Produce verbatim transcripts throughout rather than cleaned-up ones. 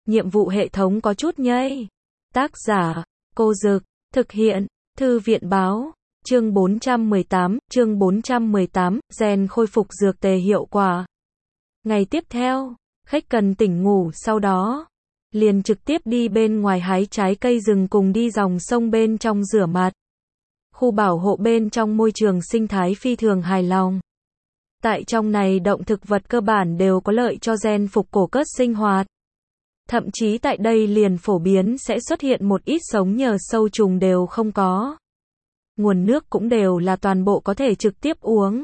nhiệm vụ hệ thống có chút nhây. Tác giả, Cô Dực, thực hiện, Thư viện Báo, chương bốn trăm mười tám, chương bốn trăm mười tám, gen khôi phục dược tề hiệu quả. Ngày tiếp theo, khách cần tỉnh ngủ sau đó, liền trực tiếp đi bên ngoài hái trái cây rừng cùng đi dòng sông bên trong rửa mặt. Khu bảo hộ bên trong môi trường sinh thái phi thường hài lòng. Tại trong này động thực vật cơ bản đều có lợi cho gen phục cổ cất sinh hoạt. Thậm chí tại đây liền phổ biến sẽ xuất hiện một ít sống nhờ sâu trùng đều không có. Nguồn nước cũng đều là toàn bộ có thể trực tiếp uống.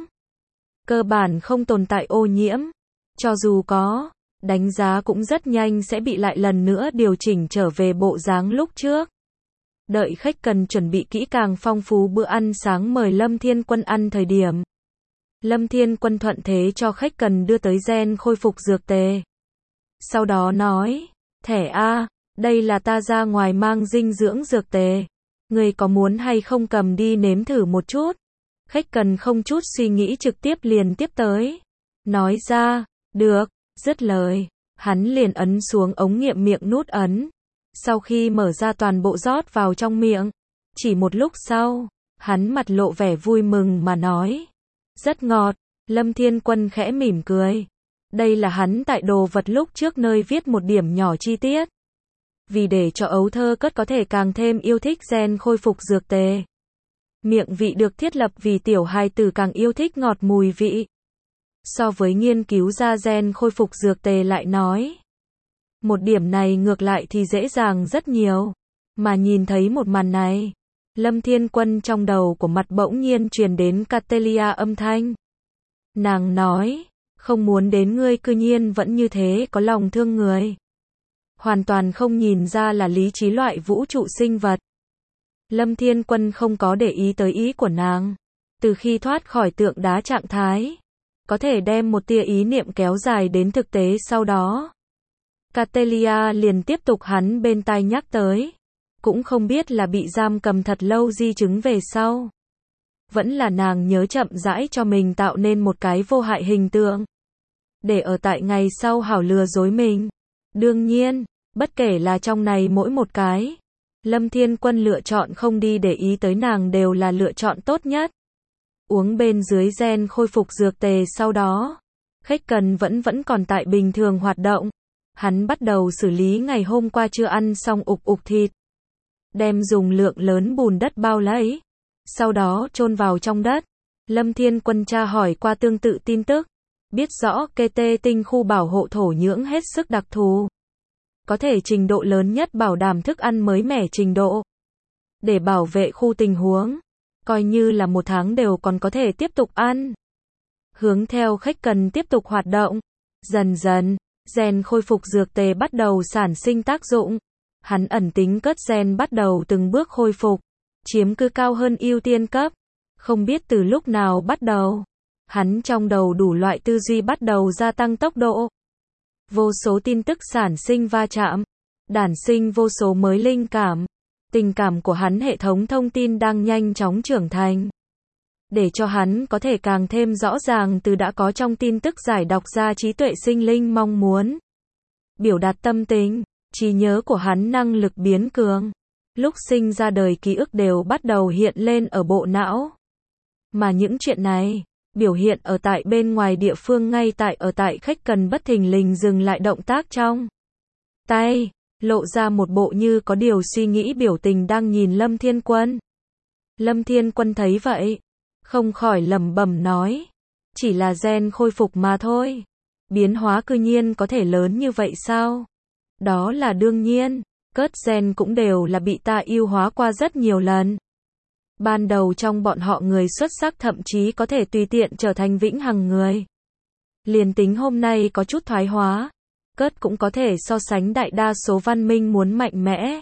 Cơ bản không tồn tại ô nhiễm. Cho dù có, đánh giá cũng rất nhanh sẽ bị lại lần nữa điều chỉnh trở về bộ dáng lúc trước. Đợi khách cần chuẩn bị kỹ càng phong phú bữa ăn sáng mời Lâm Thiên Quân ăn thời điểm. Lâm Thiên Quân thuận thế cho khách cần đưa tới gen khôi phục dược tề. Sau đó nói, thẻ A, đây là ta ra ngoài mang dinh dưỡng dược tề. Người có muốn hay không cầm đi nếm thử một chút? Khách cần không chút suy nghĩ trực tiếp liền tiếp tới. Nói ra, được, dứt lời. Hắn liền ấn xuống ống nghiệm miệng nút ấn. Sau khi mở ra toàn bộ rót vào trong miệng. Chỉ một lúc sau, hắn mặt lộ vẻ vui mừng mà nói. Rất ngọt, Lâm Thiên Quân khẽ mỉm cười. Đây là hắn tại đồ vật lúc trước nơi viết một điểm nhỏ chi tiết. Vì để cho ấu thơ cất có thể càng thêm yêu thích gen khôi phục dược tề. Miệng vị được thiết lập vì tiểu hài tử càng yêu thích ngọt mùi vị. So với nghiên cứu ra gen khôi phục dược tề lại nói. Một điểm này ngược lại thì dễ dàng rất nhiều. Mà nhìn thấy một màn này, Lâm Thiên Quân trong đầu của mặt bỗng nhiên truyền đến Catelia âm thanh. Nàng nói, không muốn đến ngươi cư nhiên vẫn như thế có lòng thương người. Hoàn toàn không nhìn ra là lý trí loại vũ trụ sinh vật. Lâm Thiên Quân không có để ý tới ý của nàng. Từ khi thoát khỏi tượng đá trạng thái, có thể đem một tia ý niệm kéo dài đến thực tế sau đó. Catelia liền tiếp tục hắn bên tai nhắc tới. Cũng không biết là bị giam cầm thật lâu di chứng về sau. Vẫn là nàng nhớ chậm rãi cho mình tạo nên một cái vô hại hình tượng. Để ở tại ngày sau hảo lừa dối mình. Đương nhiên, bất kể là trong này mỗi một cái, Lâm Thiên Quân lựa chọn không đi để ý tới nàng đều là lựa chọn tốt nhất. Uống bên dưới gen khôi phục dược tề sau đó, khách cần vẫn vẫn còn tại bình thường hoạt động. Hắn bắt đầu xử lý ngày hôm qua chưa ăn xong ục ục thịt. Đem dùng lượng lớn bùn đất bao lấy. Sau đó chôn vào trong đất. Lâm Thiên Quân tra hỏi qua tương tự tin tức. Biết rõ kê tê tinh khu bảo hộ thổ nhưỡng hết sức đặc thù. Có thể trình độ lớn nhất bảo đảm thức ăn mới mẻ trình độ. Để bảo vệ khu tình huống. Coi như là một tháng đều còn có thể tiếp tục ăn. Hướng theo khách cần tiếp tục hoạt động. Dần dần, gen khôi phục dược tề bắt đầu sản sinh tác dụng. Hắn ẩn tính cất gen bắt đầu từng bước khôi phục. Chiếm cứ cao hơn ưu tiên cấp. Không biết từ lúc nào bắt đầu. Hắn trong đầu đủ loại tư duy bắt đầu gia tăng tốc độ. Vô số tin tức sản sinh va chạm. Đản sinh vô số mới linh cảm. Tình cảm của hắn hệ thống thông tin đang nhanh chóng trưởng thành. Để cho hắn có thể càng thêm rõ ràng từ đã có trong tin tức giải đọc ra trí tuệ sinh linh mong muốn. Biểu đạt tâm tình, trí nhớ của hắn năng lực biến cường. Lúc sinh ra đời ký ức đều bắt đầu hiện lên ở bộ não. Mà những chuyện này, biểu hiện ở tại bên ngoài địa phương ngay tại ở tại khách cần bất thình lình dừng lại động tác trong tay, lộ ra một bộ như có điều suy nghĩ biểu tình đang nhìn Lâm Thiên Quân. Lâm Thiên Quân thấy vậy, không khỏi lẩm bẩm nói, chỉ là gen khôi phục mà thôi. Biến hóa cư nhiên có thể lớn như vậy sao? Đó là đương nhiên, cất gen cũng đều là bị ta ưu hóa qua rất nhiều lần. Ban đầu trong bọn họ người xuất sắc thậm chí có thể tùy tiện trở thành vĩnh hằng người. Liền tính hôm nay có chút thoái hóa, cất cũng có thể so sánh đại đa số văn minh muốn mạnh mẽ.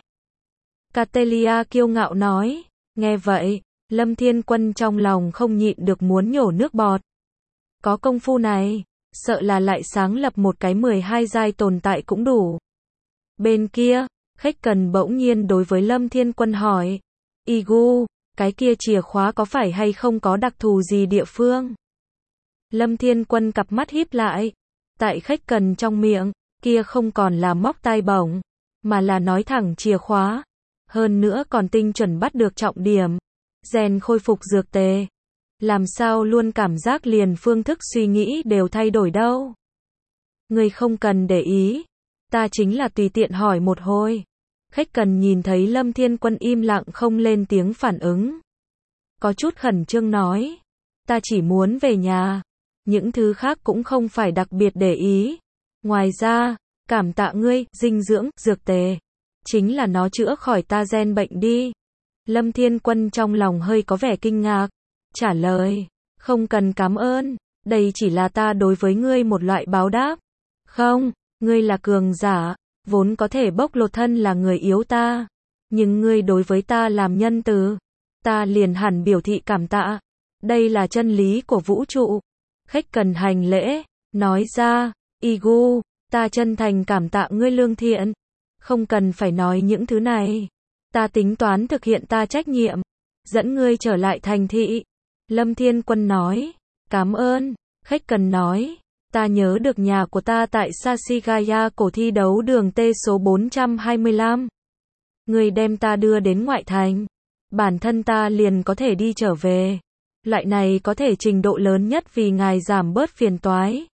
Catelia kiêu ngạo nói, nghe vậy, Lâm Thiên Quân trong lòng không nhịn được muốn nhổ nước bọt. Có công phu này, sợ là lại sáng lập một cái mười hai giai tồn tại cũng đủ. Bên kia, khách cần bỗng nhiên đối với Lâm Thiên Quân hỏi, Igu, cái kia chìa khóa có phải hay không có đặc thù gì địa phương? Lâm Thiên Quân cặp mắt híp lại, tại khách cần trong miệng, Kia không còn là móc tai bổng, mà là nói thẳng chìa khóa. Hơn nữa còn tinh chuẩn bắt được trọng điểm. Gen khôi phục dược tề. Làm sao luôn cảm giác liền phương thức suy nghĩ đều thay đổi đâu. Ngươi không cần để ý. Ta chính là tùy tiện hỏi một hồi. Khách cần nhìn thấy Lâm Thiên Quân im lặng không lên tiếng phản ứng. Có chút khẩn trương nói. Ta chỉ muốn về nhà. Những thứ khác cũng không phải đặc biệt để ý. Ngoài ra, cảm tạ ngươi, dinh dưỡng, dược tề. Chính là nó chữa khỏi ta gen bệnh đi. Lâm Thiên Quân trong lòng hơi có vẻ kinh ngạc. Trả lời. Không cần cảm ơn. Đây chỉ là ta đối với ngươi một loại báo đáp. Không, ngươi là cường giả. Vốn có thể bóc lột thân là người yếu ta. Nhưng ngươi đối với ta làm nhân từ. Ta liền hẳn biểu thị cảm tạ. Đây là chân lý của vũ trụ. Khách cần hành lễ. Nói ra. Igu, ta chân thành cảm tạ ngươi lương thiện. Không cần phải nói những thứ này. Ta tính toán thực hiện ta trách nhiệm. Dẫn ngươi trở lại thành thị. Lâm Thiên Quân nói. Cảm ơn. Khách cần nói. Ta nhớ được nhà của ta tại Sashigaya cổ thi đấu đường T số bốn trăm hai mươi lăm. Ngươi đem ta đưa đến ngoại thành. Bản thân ta liền có thể đi trở về. Loại này có thể trình độ lớn nhất vì ngài giảm bớt phiền toái.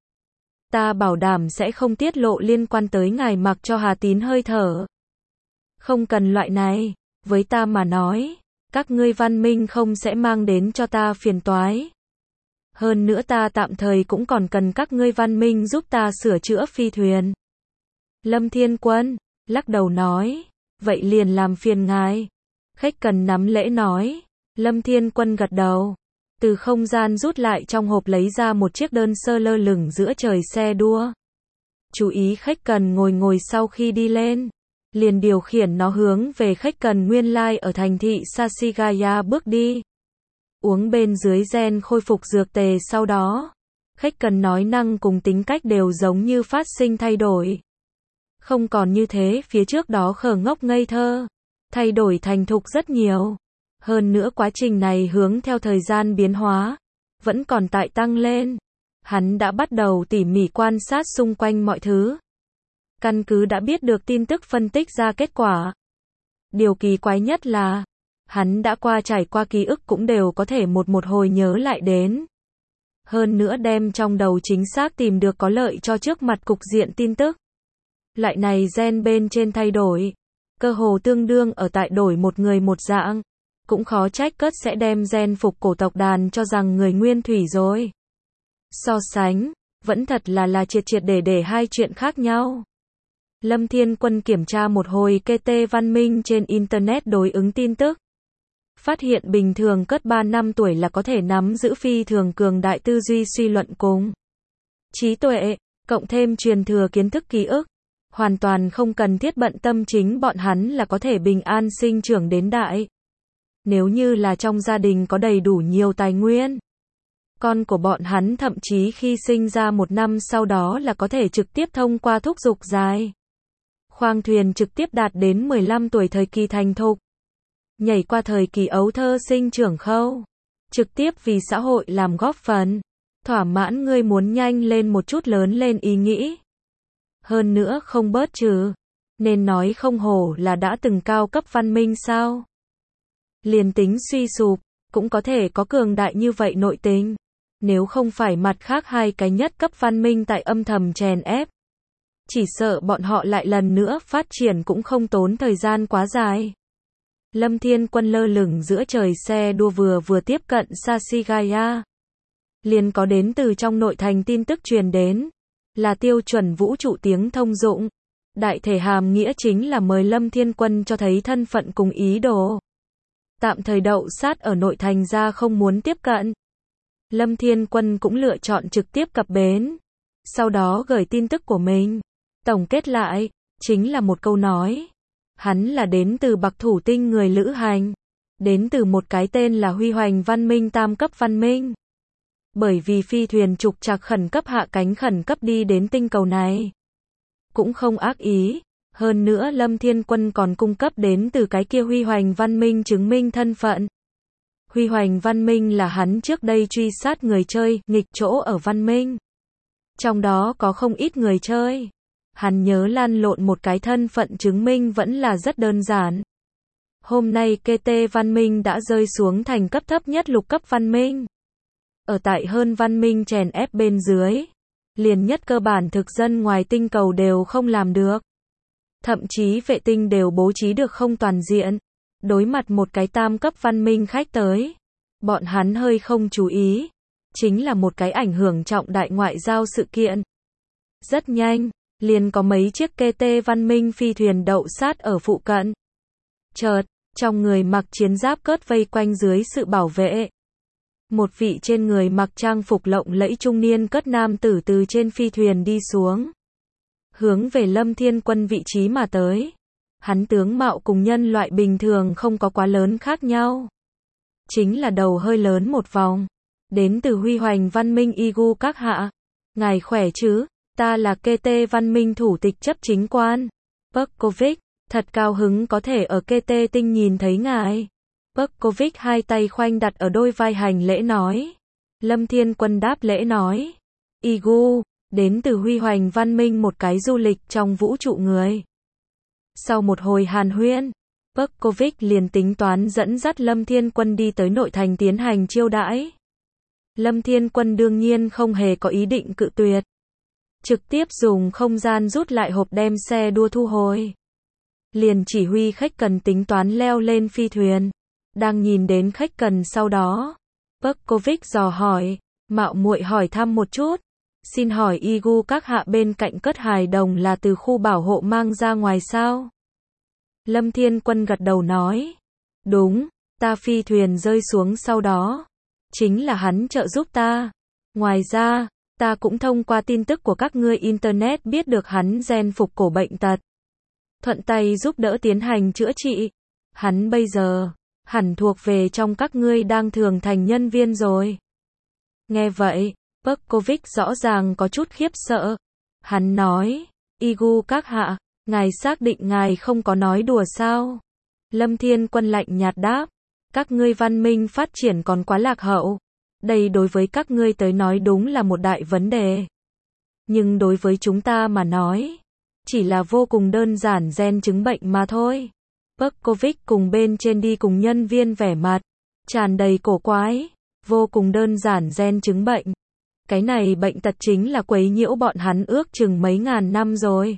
Ta bảo đảm sẽ không tiết lộ liên quan tới ngài mặc cho Hà Tín hơi thở. Không cần loại này. Với ta mà nói. Các ngươi văn minh không sẽ mang đến cho ta phiền toái. Hơn nữa ta tạm thời cũng còn cần các ngươi văn minh giúp ta sửa chữa phi thuyền. Lâm Thiên Quân, lắc đầu nói. Vậy liền làm phiền ngài. Khách cần nắm lễ nói. Lâm Thiên Quân gật đầu. Từ không gian rút lại trong hộp lấy ra một chiếc đơn sơ lơ lửng giữa trời xe đua. Chú ý khách cần ngồi ngồi sau khi đi lên. Liền điều khiển nó hướng về khách cần nguyên lai ở thành thị Sashigaya bước đi. Uống bên dưới gen khôi phục dược tề sau đó. Khách cần nói năng cùng tính cách đều giống như phát sinh thay đổi. Không còn như thế phía trước đó khờ ngốc ngây thơ. Thay đổi thành thục rất nhiều. Hơn nữa quá trình này hướng theo thời gian biến hóa. Vẫn còn tại tăng lên. Hắn đã bắt đầu tỉ mỉ quan sát xung quanh mọi thứ. Căn cứ đã biết được tin tức phân tích ra kết quả. Điều kỳ quái nhất là, hắn đã qua trải qua ký ức cũng đều có thể một một hồi nhớ lại đến. Hơn nữa đem trong đầu chính xác tìm được có lợi cho trước mặt cục diện tin tức. Loại này gen bên trên thay đổi. Cơ hồ tương đương ở tại đổi một người một dạng. Cũng khó trách cất sẽ đem gen phục cổ tộc đàn cho rằng người nguyên thủy rồi. So sánh, vẫn thật là là triệt triệt để để hai chuyện khác nhau. Lâm Thiên Quân kiểm tra một hồi K T văn minh trên Internet đối ứng tin tức. Phát hiện bình thường cất ba năm tuổi là có thể nắm giữ phi thường cường đại tư duy suy luận cùng trí tuệ, cộng thêm truyền thừa kiến thức ký ức. Hoàn toàn không cần thiết bận tâm chính bọn hắn là có thể bình an sinh trưởng đến đại. Nếu như là trong gia đình có đầy đủ nhiều tài nguyên. Con của bọn hắn thậm chí khi sinh ra một năm sau đó là có thể trực tiếp thông qua thúc dục dài. Khoang thuyền trực tiếp đạt đến mười lăm tuổi thời kỳ thành thục. Nhảy qua thời kỳ ấu thơ sinh trưởng khâu. Trực tiếp vì xã hội làm góp phần. Thỏa mãn ngươi muốn nhanh lên một chút lớn lên ý nghĩ. Hơn nữa không bớt trừ. Nên nói không hổ là đã từng cao cấp văn minh sao. Liền tính suy sụp, cũng có thể có cường đại như vậy nội tình. Nếu không phải mặt khác hai cái nhất cấp văn minh tại âm thầm chèn ép. Chỉ sợ bọn họ lại lần nữa phát triển cũng không tốn thời gian quá dài. Lâm Thiên Quân lơ lửng giữa trời xe đua vừa vừa tiếp cận Sashigaya. Liền có đến từ trong nội thành tin tức truyền đến. Là tiêu chuẩn vũ trụ tiếng thông dụng. Đại thể hàm nghĩa chính là mời Lâm Thiên Quân cho thấy thân phận cùng ý đồ. Tạm thời đậu sát ở nội thành ra không muốn tiếp cận. Lâm Thiên Quân cũng lựa chọn trực tiếp cập bến. Sau đó gửi tin tức của mình. Tổng kết lại, chính là một câu nói. Hắn là đến từ Bạc Thủ Tinh người lữ hành. Đến từ một cái tên là Huy Hoành văn minh tam cấp văn minh. Bởi vì phi thuyền trục trặc khẩn cấp hạ cánh khẩn cấp đi đến tinh cầu này. Cũng không ác ý. Hơn nữa Lâm Thiên Quân còn cung cấp đến từ cái kia Huy Hoành văn minh chứng minh thân phận. Huy Hoành văn minh là hắn trước đây truy sát người chơi, nghịch chỗ ở văn minh. Trong đó có không ít người chơi. Hắn nhớ lăn lộn một cái thân phận chứng minh vẫn là rất đơn giản. Hôm nay ca tê văn minh đã rơi xuống thành cấp thấp nhất lục cấp văn minh. Ở tại hơn văn minh chèn ép bên dưới, liền nhất cơ bản thực dân ngoài tinh cầu đều không làm được. Thậm chí vệ tinh đều bố trí được không toàn diện. Đối mặt một cái tam cấp văn minh khách tới, bọn hắn hơi không chú ý, chính là một cái ảnh hưởng trọng đại ngoại giao sự kiện. Rất nhanh, liền có mấy chiếc ca tê văn minh phi thuyền đậu sát ở phụ cận. Chợt, trong người mặc chiến giáp cớt vây quanh dưới sự bảo vệ. Một vị trên người mặc trang phục lộng lẫy trung niên cất nam tử từ trên phi thuyền đi xuống. Hướng về Lâm Thiên Quân vị trí mà tới. Hắn tướng mạo cùng nhân loại bình thường không có quá lớn khác nhau. Chính là đầu hơi lớn một vòng. Đến từ Huy Hoành văn minh Igu các hạ. Ngài khỏe chứ, ta là ca tê văn minh thủ tịch chấp chính quan. Perkovic, thật cao hứng có thể ở ca tê tinh nhìn thấy ngài. Perkovic hai tay khoanh đặt ở đôi vai hành lễ nói. Lâm Thiên Quân đáp lễ nói. Igu, đến từ Huy Hoành văn minh một cái du lịch trong vũ trụ người. Sau một hồi hàn huyên, Perkovic liền tính toán dẫn dắt Lâm Thiên Quân đi tới nội thành tiến hành chiêu đãi. Lâm Thiên Quân đương nhiên không hề có ý định cự tuyệt. Trực tiếp dùng không gian rút lại hộp đem xe đua thu hồi. Liền chỉ huy khách cần tính toán leo lên phi thuyền. Đang nhìn đến khách cần sau đó, Perkovic dò hỏi, mạo muội hỏi thăm một chút. Xin hỏi Igu các hạ bên cạnh cất hài đồng là từ khu bảo hộ mang ra ngoài sao? Lâm Thiên Quân gật đầu nói. Đúng, ta phi thuyền rơi xuống sau đó. Chính là hắn trợ giúp ta. Ngoài ra, ta cũng thông qua tin tức của các ngươi Internet biết được hắn gen phục cổ bệnh tật. Thuận tay giúp đỡ tiến hành chữa trị. Hắn bây giờ, hẳn thuộc về trong các ngươi đang thường thành nhân viên rồi. Nghe vậy, Perkovic rõ ràng có chút khiếp sợ. Hắn nói, Igu các hạ, ngài xác định ngài không có nói đùa sao? Lâm Thiên Quân lạnh nhạt đáp, các ngươi văn minh phát triển còn quá lạc hậu. Đây đối với các ngươi tới nói đúng là một đại vấn đề. Nhưng đối với chúng ta mà nói, chỉ là vô cùng đơn giản gen chứng bệnh mà thôi. Perkovic cùng bên trên đi cùng nhân viên vẻ mặt tràn đầy cổ quái, vô cùng đơn giản gen chứng bệnh. Cái này bệnh tật chính là quấy nhiễu bọn hắn ước chừng mấy ngàn năm rồi.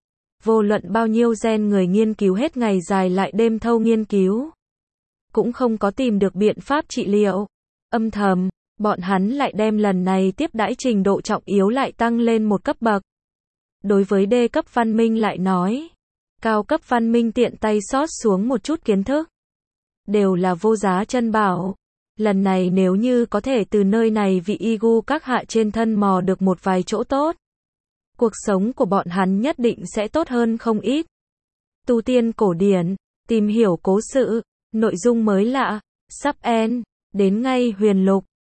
Vô luận bao nhiêu gen người nghiên cứu hết ngày dài lại đêm thâu nghiên cứu, cũng không có tìm được biện pháp trị liệu. Âm thầm, bọn hắn lại đem lần này tiếp đãi trình độ trọng yếu lại tăng lên một cấp bậc. Đối với D cấp văn minh lại nói, cao cấp văn minh tiện tay xót xuống một chút kiến thức, đều là vô giá chân bảo. Lần này nếu như có thể từ nơi này vị Igu các hạ trên thân mò được một vài chỗ tốt, cuộc sống của bọn hắn nhất định sẽ tốt hơn không ít. Tu tiên cổ điển, tìm hiểu cố sự, nội dung mới lạ, sắp end, đến ngay huyền lục.